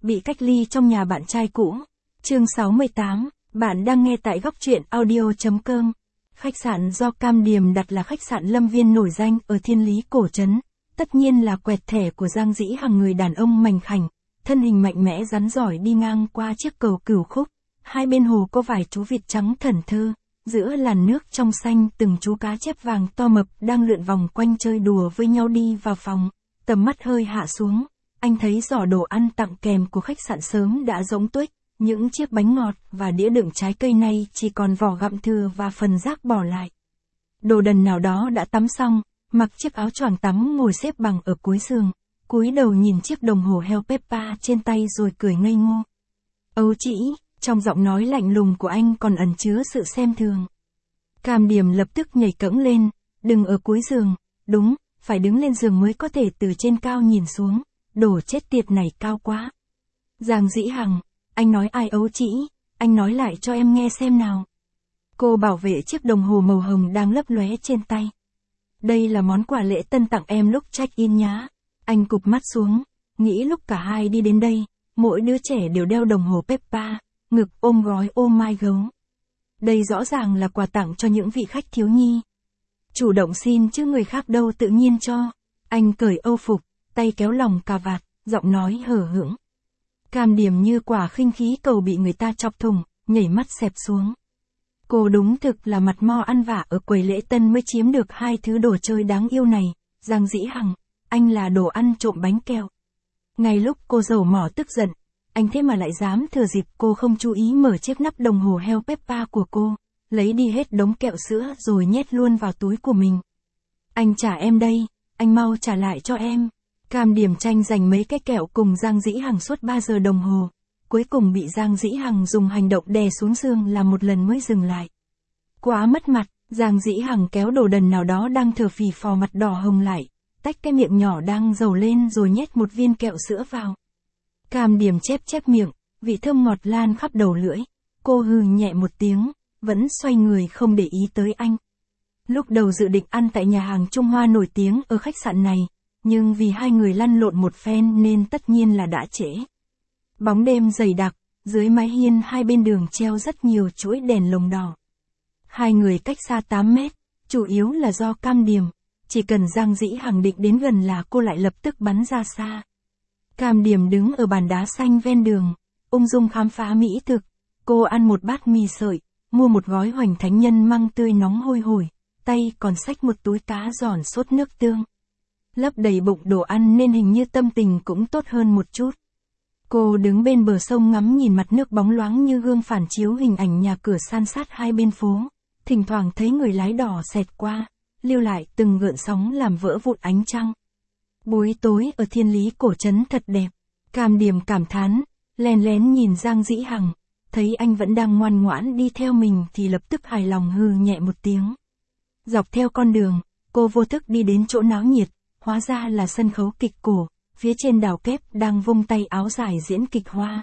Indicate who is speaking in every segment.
Speaker 1: bị cách ly trong nhà bạn trai cũ. Chương 68, bạn đang nghe tại góc truyện audio.com. Khách sạn do Cam Điềm đặt là khách sạn Lâm Viên nổi danh ở Thiên Lý Cổ Trấn. Tất nhiên là quẹt thẻ của Giang Dĩ Hằng, người đàn ông mảnh khảnh, thân hình mạnh mẽ rắn giỏi đi ngang qua chiếc cầu Cửu Khúc. Hai bên hồ có vài chú vịt trắng thẫn thơ, giữa làn nước trong xanh từng chú cá chép vàng to mập đang lượn vòng quanh chơi đùa với nhau. Đi vào phòng, tầm mắt hơi hạ xuống, anh thấy giỏ đồ ăn tặng kèm của khách sạn sớm đã rỗng tuếch, những chiếc bánh ngọt và đĩa đựng trái cây nay chỉ còn vỏ gặm thừa và phần rác bỏ lại. Đồ đần nào đó đã tắm xong, mặc chiếc áo choàng tắm ngồi xếp bằng ở cuối giường, cúi đầu nhìn chiếc đồng hồ heo Peppa trên tay rồi cười ngây ngô. Âu chỉ, trong giọng nói lạnh lùng của anh còn ẩn chứa sự xem thường. Cam Điềm lập tức nhảy cẫng lên, đừng ở cuối giường, đúng, phải đứng lên giường mới có thể từ trên cao nhìn xuống, đồ chết tiệt này cao quá. Giang Dĩ Hằng, anh nói ai Âu chỉ, anh nói lại cho em nghe xem nào. Cô bảo vệ chiếc đồng hồ màu hồng đang lấp lóe trên tay. Đây là món quà lễ tân tặng em lúc check-in nhá. Anh cụp mắt xuống, nghĩ lúc cả hai đi đến đây, mỗi đứa trẻ đều đeo đồng hồ Peppa, ngực ôm gói ô mai gấu. Đây rõ ràng là quà tặng cho những vị khách thiếu nhi. Chủ động xin chứ người khác đâu tự nhiên cho. Anh cởi âu phục, tay kéo lòng cà vạt, giọng nói hờ hững. Cam Điềm như quả khinh khí cầu bị người ta chọc thủng, nhảy mắt xẹp xuống. Cô đúng thực là mặt mo ăn vạ ở quầy lễ tân mới chiếm được hai thứ đồ chơi đáng yêu này. Giang Dĩ Hằng, anh là đồ ăn trộm bánh kẹo. Ngay lúc cô dầu mỏ tức giận, anh thế mà lại dám thừa dịp cô không chú ý mở chiếc nắp đồng hồ heo Peppa của cô, lấy đi hết đống kẹo sữa rồi nhét luôn vào túi của mình. Anh trả em đây, anh mau trả lại cho em. Cam Điềm tranh giành mấy cái kẹo cùng Giang Dĩ Hằng suốt 3 giờ đồng hồ, cuối cùng bị Giang Dĩ Hằng dùng hành động đè xuống giường làm một lần mới dừng lại. Quá mất mặt, Giang Dĩ Hằng kéo đồ đần nào đó đang thở phì phò mặt đỏ hồng lại, tách cái miệng nhỏ đang dầu lên rồi nhét một viên kẹo sữa vào. Cam Điềm chép miệng, vị thơm ngọt lan khắp đầu lưỡi, cô hừ nhẹ một tiếng, vẫn xoay người không để ý tới anh. Lúc đầu dự định ăn tại nhà hàng Trung Hoa nổi tiếng ở khách sạn này, nhưng vì hai người lăn lộn một phen nên tất nhiên là đã trễ. Bóng đêm dày đặc, dưới mái hiên hai bên đường treo rất nhiều chuỗi đèn lồng đỏ. Hai người cách xa 8 mét, chủ yếu là do Cam Điềm, chỉ cần Giang Dĩ Hằng định đến gần là cô lại lập tức bắn ra xa. Cam Điềm đứng ở bàn đá xanh ven đường, ung dung khám phá mỹ thực. Cô ăn một bát mì sợi, mua một gói hoành thánh nhân măng tươi nóng hôi hổi, tay còn xách một túi cá giòn sốt nước tương. Lấp đầy bụng đồ ăn nên hình như tâm tình cũng tốt hơn một chút. Cô đứng bên bờ sông ngắm nhìn mặt nước bóng loáng như gương phản chiếu hình ảnh nhà cửa san sát hai bên phố, thỉnh thoảng thấy người lái đò xẹt qua, lưu lại từng gợn sóng làm vỡ vụn ánh trăng. Buổi tối ở Thiên Lý Cổ Trấn thật đẹp. Cam Điềm cảm thán, lén lén nhìn Giang Dĩ Hằng, thấy anh vẫn đang ngoan ngoãn đi theo mình thì lập tức hài lòng hừ nhẹ một tiếng. Dọc theo con đường, cô vô thức đi đến chỗ náo nhiệt, hóa ra là sân khấu kịch cổ, phía trên đào kép đang vung tay áo dài diễn kịch hoa.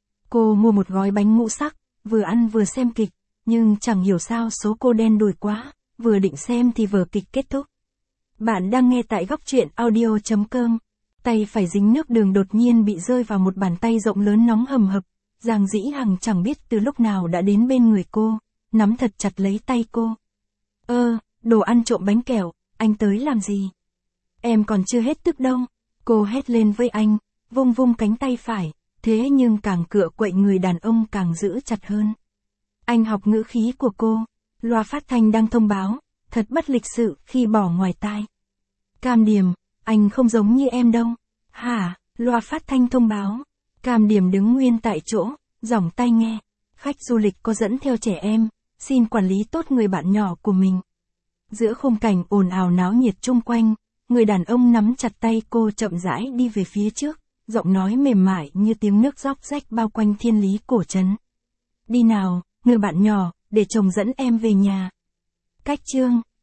Speaker 1: Cô mua một gói bánh ngũ sắc, vừa ăn vừa xem kịch, nhưng chẳng hiểu sao số cô đen đủi quá, vừa định xem thì vở kịch kết thúc. Bạn đang nghe tại góc truyện audio.com. Tay phải dính nước đường đột nhiên bị rơi vào một bàn tay rộng lớn nóng hầm hập. Giang Dĩ Hằng chẳng biết từ lúc nào đã đến bên người cô, nắm thật chặt lấy tay cô. Đồ ăn trộm bánh kẹo, anh tới làm gì? Em còn chưa hết tức đâu. Cô hét lên với anh, vung vung cánh tay phải, thế nhưng càng cựa quậy người đàn ông càng giữ chặt hơn. Anh học ngữ khí của cô, loa phát thanh đang thông báo, thật bất lịch sự khi bỏ ngoài tai. Cam Điềm, anh không giống như em đâu. Hả, loa phát thanh thông báo. Cam Điềm đứng nguyên tại chỗ, giỏng tai nghe. Khách du lịch có dẫn theo trẻ em, xin quản lý tốt người bạn nhỏ của mình. Giữa khung cảnh ồn ào náo nhiệt chung quanh, người đàn ông nắm chặt tay cô chậm rãi đi về phía trước, giọng nói mềm mại như tiếng nước róc rách bao quanh Thiên Lý Cổ Trấn. Đi nào, người bạn nhỏ, để chồng dẫn em về nhà. Cách chương